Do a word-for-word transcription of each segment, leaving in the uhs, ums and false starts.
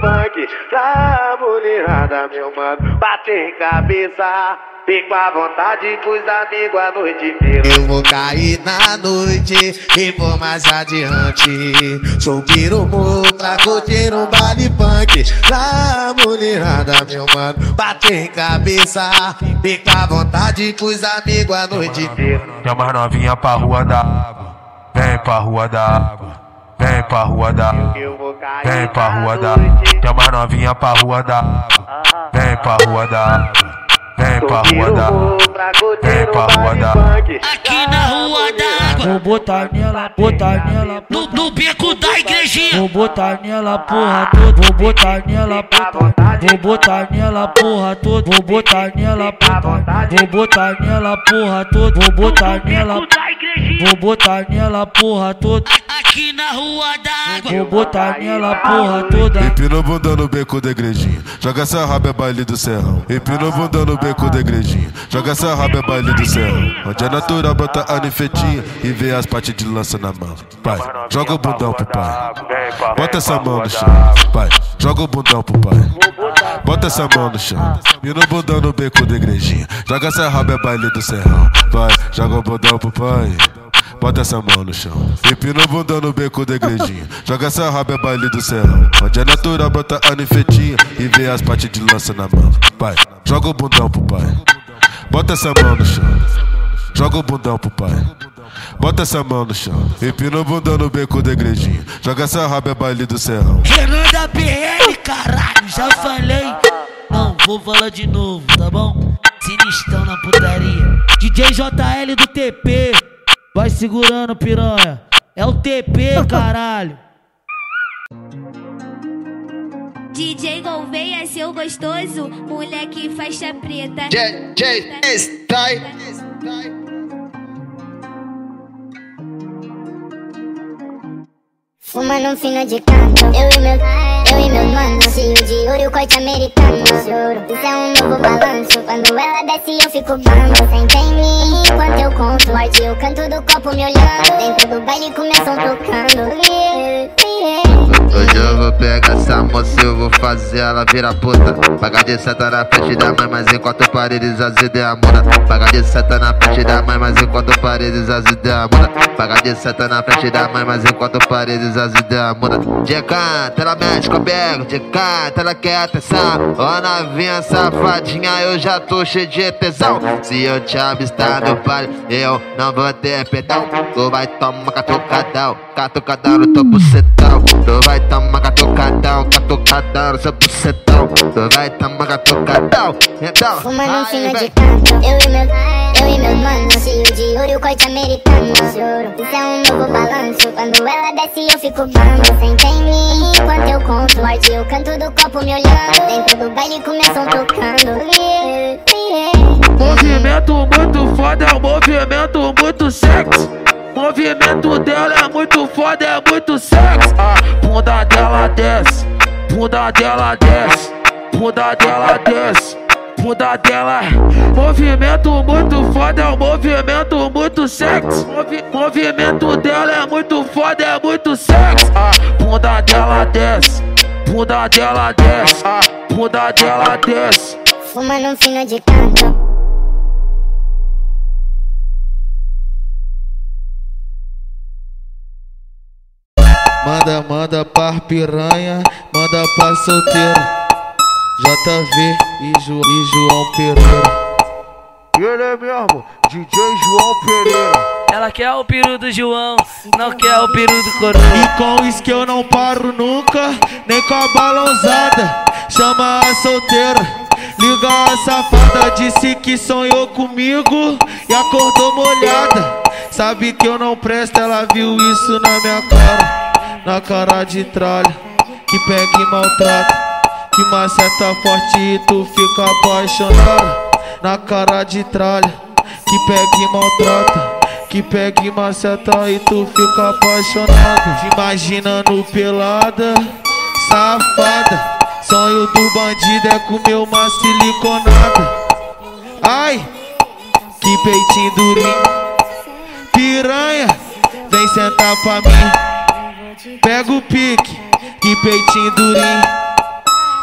funk. Pra mulherada, meu mano, bate em cabeça. Fico à vontade com os amigos a noite inteira. Eu vou cair na noite e vou mais adiante. Subir o morro pra curtir um baile funk. Pra mulherada, meu mano, bate em cabeça. Fico à vontade com os amigos a noite inteira. Chama as novinha pra rua da água. Vem pra rua da água. Vem pra rua da água. Vem pra rua da água. Chama as novinha pra rua da água. Vem pra rua da água. Vem pra rua da água. Vem pra rua da água. Aqui na rua da água. Vou botar nela, botar nela no, no beco da igrejinha. Vou botar nela porra toda. Vou botar nela porra. Vou botar nela porra toda. Vou botar nela porra. Vou botar nela porra toda. Vou botar nela. Vou botar nela porra toda. Aqui na rua da água. Vou botar nela porra toda. Empina o bundão no beco da igrejinha. Joga essa raba é baile do serrão. Empina o bundão no beco da igrejinha. Joga essa raba é baile do serrão. Onde é natural bota a nifetinha e vê as partes de lança na mão. Pai, joga o bundão pro pai. Bota essa mão no chão. Pai, joga o bundão pro pai. Bota essa mão no chão. Empina o bundão no beco da igrejinha. Joga essa raba é baile do serrão. Vai, joga o bundão pro pai. Bota essa mão no chão. Empina o bundão no beco da igrejinha. Joga essa raba é baile do serrão. Onde é natural bota a nifetinha e vê as partes de lança na mão. Pai, joga o bundão pro pai. Bota essa mão no chão. Joga o bundão pro pai. Bota essa mão no chão. Empina o bundão no beco da igrejinha. Joga essa raba é baile do serrão. Renan da B L, caralho, já falei. Não, vou falar de novo, tá bom? Sinistrão na putaria. D J J L do T P. Vai segurando, piranha. É o T P, caralho. D J Gouveia, seu gostoso, moleque faixa preta. J J Style. Fumando um fino de canto, eu e meu, eu e meu mano, cheio de ouro e o corte americano. Juro, isso é um novo balanço. Quando ela desce eu fico bambo. Senta em mim enquanto eu conto. Morde o canto do copo me olhando. Dentro do baile com meu som tocando. Hoje eu vou pegar essa moça, eu vou fazer ela virar puta. Pagar de seta na frente da mãe, mas enquanto paredes as ideias muda. Pagar de seta na frente da mãe, mas enquanto paredes as ideias muda. Pagar de seta na frente da mãe, mas enquanto paredes as ideias muda. De canta, ela mexe com a pega. De canta, ela quer atenção. Ó novinha safadinha, eu já tô cheio de tesão. Se eu te avistar no baile, eu não vou ter perdão. Tu vai tomar catucadão, catucadão no teu bucetão. Tu vai tomar catucadão, catucadão no seu bucetão. Tu vai tomar catucadão, então. Fumando um fino de canto, eu e meu, eu e meu mano, cheio de ouro e o corte americano. Juro, isso é um novo balanço. Quando ela desce eu fico bambo. Senta em mim enquanto eu conto. Morde o canto do copo me olhando. Dentro do baile com meu som tocando. Movimento muito foda, é um movimento muito sexy. Movimento dela é muito foda, é muito sexy. A bunda dela desce, bunda dela desce, bunda dela desce, bunda dela. Movimento muito foda, é um movimento muito sexy. Movi movimento dela é muito foda, é muito sexy. A bunda dela desce, bunda dela desce, a bunda dela desce. Fumando um fino de canto. Manda, manda pra piranha, manda pra solteiro. J V e, Ju, e João Pereira. Ele é mesmo, D J João Pereira. Ela quer o peru do João, não quer o peru do coroa. E com isso que eu não paro nunca, nem com a balãozada. Chama a solteira, liga a safada. Disse que sonhou comigo e acordou molhada. Sabe que eu não presto, ela viu isso na minha cara. Na cara de tralha, que pega e maltrata, que maceta forte e tu fica apaixonado. Na cara de tralha, que pega e maltrata, que pega e maceta e tu fica apaixonado. Te imaginando pelada, safada. Sonho do bandido é comer uma siliconada. Ai, que peitinho durinho. Piranha, vem sentar pra mim. Pega o pique, que peitinho durinho.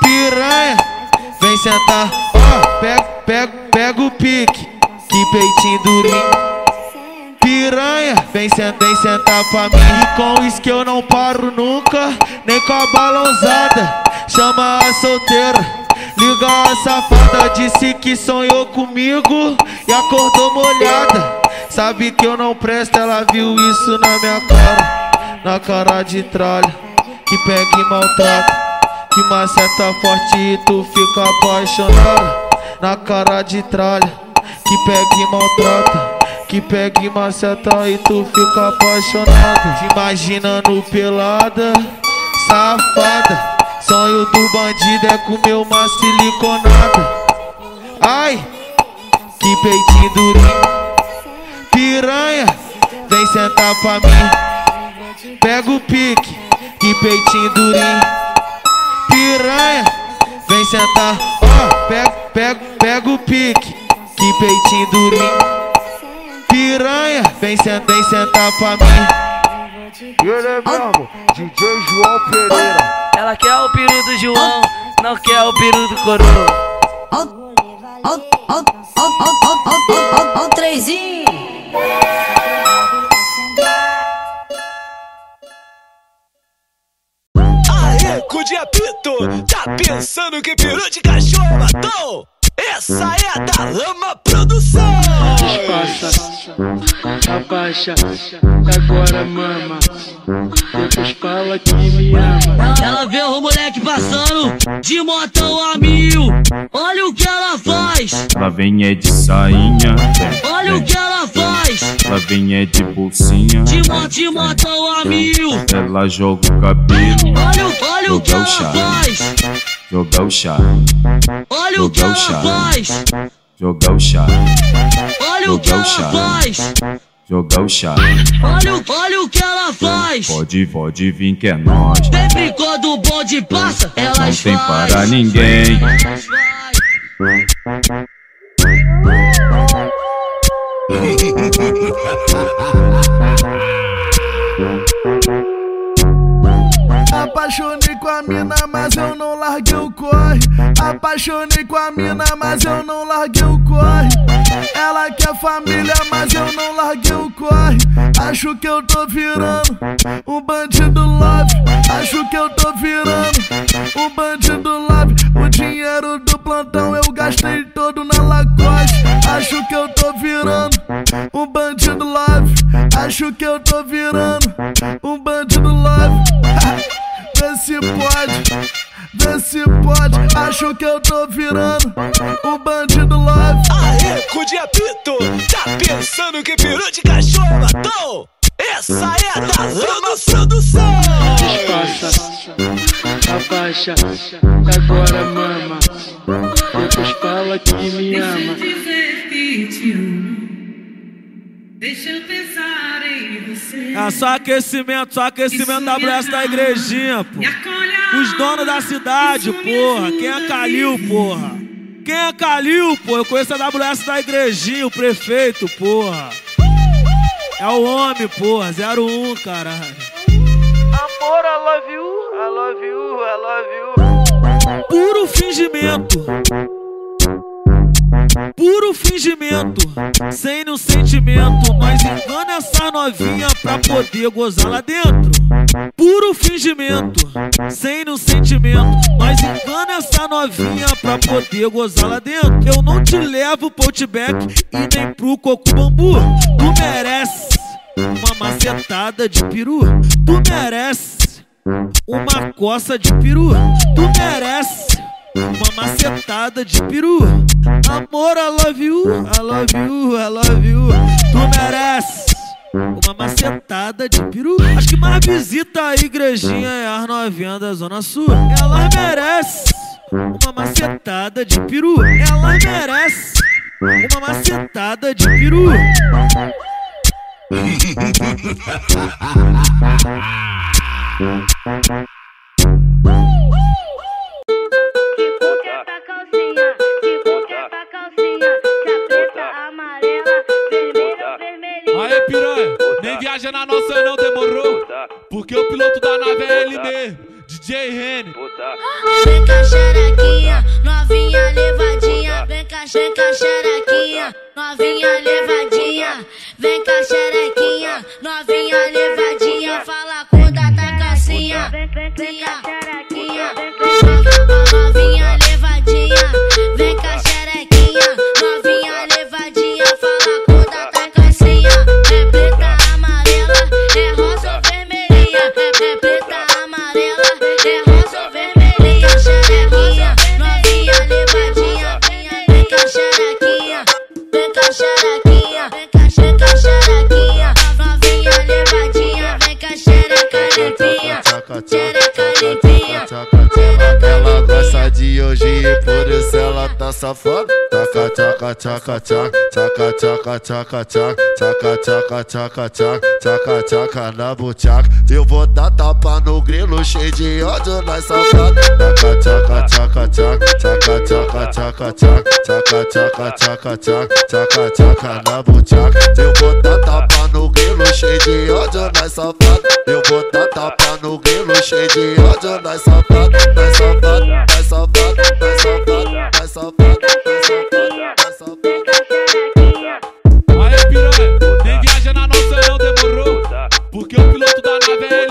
piranha, vem sentar. Ó, pega, pega, pega o pique, que peitinho durinho. Piranha, vem sentar, vem sentar pra mim. E com isso que eu não paro nunca, nem com a balãozada. Chama a solteira, liga a safada. Disse que sonhou comigo e acordou molhada. Sabe que eu não presto, ela viu isso na minha cara. Na cara de tralha, que pega e maltrata, que maceta forte e tu fica apaixonada. Na cara de tralha, que pega e maltrata, que pega e maceta e tu fica apaixonado. Te imaginando pelada, safada. Sonho do bandido é comer uma siliconada. Ai, que peitinho durinho. Piranha, vem sentar pra mim. Pega o pique, que peitinho durinho. Piranha, vem sentar. Ó, pega, pega, pega o pique, que peitinho durinho. Piranha, vem sentar, vem sentar pra mim. Ele é mesmo, D J João Pereira. Ela quer o peru do João, não quer o peru do coroa. Ó, ó, ó, ó, ó, ó, ó, trezinho. Aê, cu de apito, tá pensando que peru de cachorro matou? Essa é a da Lama Produção. Passa, abaixa, agora mama. Depois fala que me ama. Ela vê o moleque passando de motão a mil. Olha o que ela faz. Ela vem é de sainha. Vem, Olha vem. o que ela faz. Ela vem é de bolsinha. De, mo de motão a mil. Ela joga o cabelo. Olha, o, olha o que ela faz. Jogar o chá. Olha o que ela faz. Jogar o chá. Olha o que ela faz. Jogar o chá. Olha, o, olha o que ela faz. Pode, pode vir que é nós. Sempre quando o bonde passa, elas não tem faz. para ninguém. Apaixonei com a mina, mas eu não larguei o corre. Apaixonei com a mina, mas eu não larguei o corre. Ela quer família, mas eu não larguei o corre. Acho que eu tô virando um bandido love. Acho que eu tô virando um bandido love. O dinheiro do plantão eu gastei todo na Lacoste. Acho que eu tô virando um bandido love. Acho que eu tô virando um bandido love. Vê se pode, vê se pode. Acho que eu tô virando um bandido love. Aê, cu de apito, tá pensando que peru de cachorro matou? Essa é a da Lama Produção. Passa, abaixa, agora mama. Depois fala que me ama. Deixa eu dizer que te amo. Deixa eu pensar em você. É só aquecimento, só aquecimento da blesta da igrejinha, pô. Os donos da cidade, porra. Quem é Calil, porra? Quem é Calil, pô? Eu conheço a W S da igrejinha, o prefeito, porra. É o homem, porra. zero um, caralho. Amor, I love you, I love you, I love you. Puro fingimento. Puro fingimento, sem no sentimento. Nós engana essa novinha pra poder gozar lá dentro. Puro fingimento, sem no sentimento. Nós engana essa novinha pra poder gozar lá dentro. Eu não te levo pro Outback e nem pro Coco Bambu. Tu merece uma macetada de peru. Tu merece uma coça de peru. Tu merece uma macetada de peru. Amor, I love you, I love you, I love you. Tu merece uma macetada de peru. Acho que mais visita a igrejinha é as novinhas da Zona Sul. Ela merece uma macetada de peru. Ela merece uma macetada de peru. Aê, piranha, nem viaja na nossa não, demorou? Porque o piloto da nave é ele mesmo. D J Rene. Vem cá xerequinha, novinha levadinha. Vem cá, vem cá xerequinha, novinha levadinha. Vem cá xerequinha, novinha levadinha. Fala com da calcinha. Vem cá xerequinha, novinha levadinha. Vem cá xerequinha, novinha levadinha. Fala com da calcinha. É preta, amarela, é rosa ou vermelhinha. É preta, amarela, é rosa ou vermelhinha. Xerequinha, novinha levadinha. Vem cá xerequinha, vem cá xerequinha. Vem cá, vem cá xerequinha, novinha levadinha. Vem cá xereca limpinha, xereca limpinha. Ela gosta de hoje e por isso ela tá safada. Tchaca, tchaca, tchaca, tchaca, tchaca, tchaca, tchaca, tchaca, tchaca, tchaca, tchaca, tchaca, tchaca na buchaca. Eu vou dar tapa no grilo cheio de ódio nas safadas. Tchaca, tchaca, tchaca, tchaca, tchaca, tchaca, tchaca, tchaca, tchaca, tchaca, tchaca, tchaca, tchaca na buchaca. Eu vou dar tapa no grilo cheio de ódio nas safadas. Eu vou dar tapa no grilo cheio de ódio nas safadas. Nas safadas, nas safadas, nas safadas, nas safadas, nas safadas, nas safadas. Aê piranha, nem viaja na nossa não demorou. Porque o piloto da nave é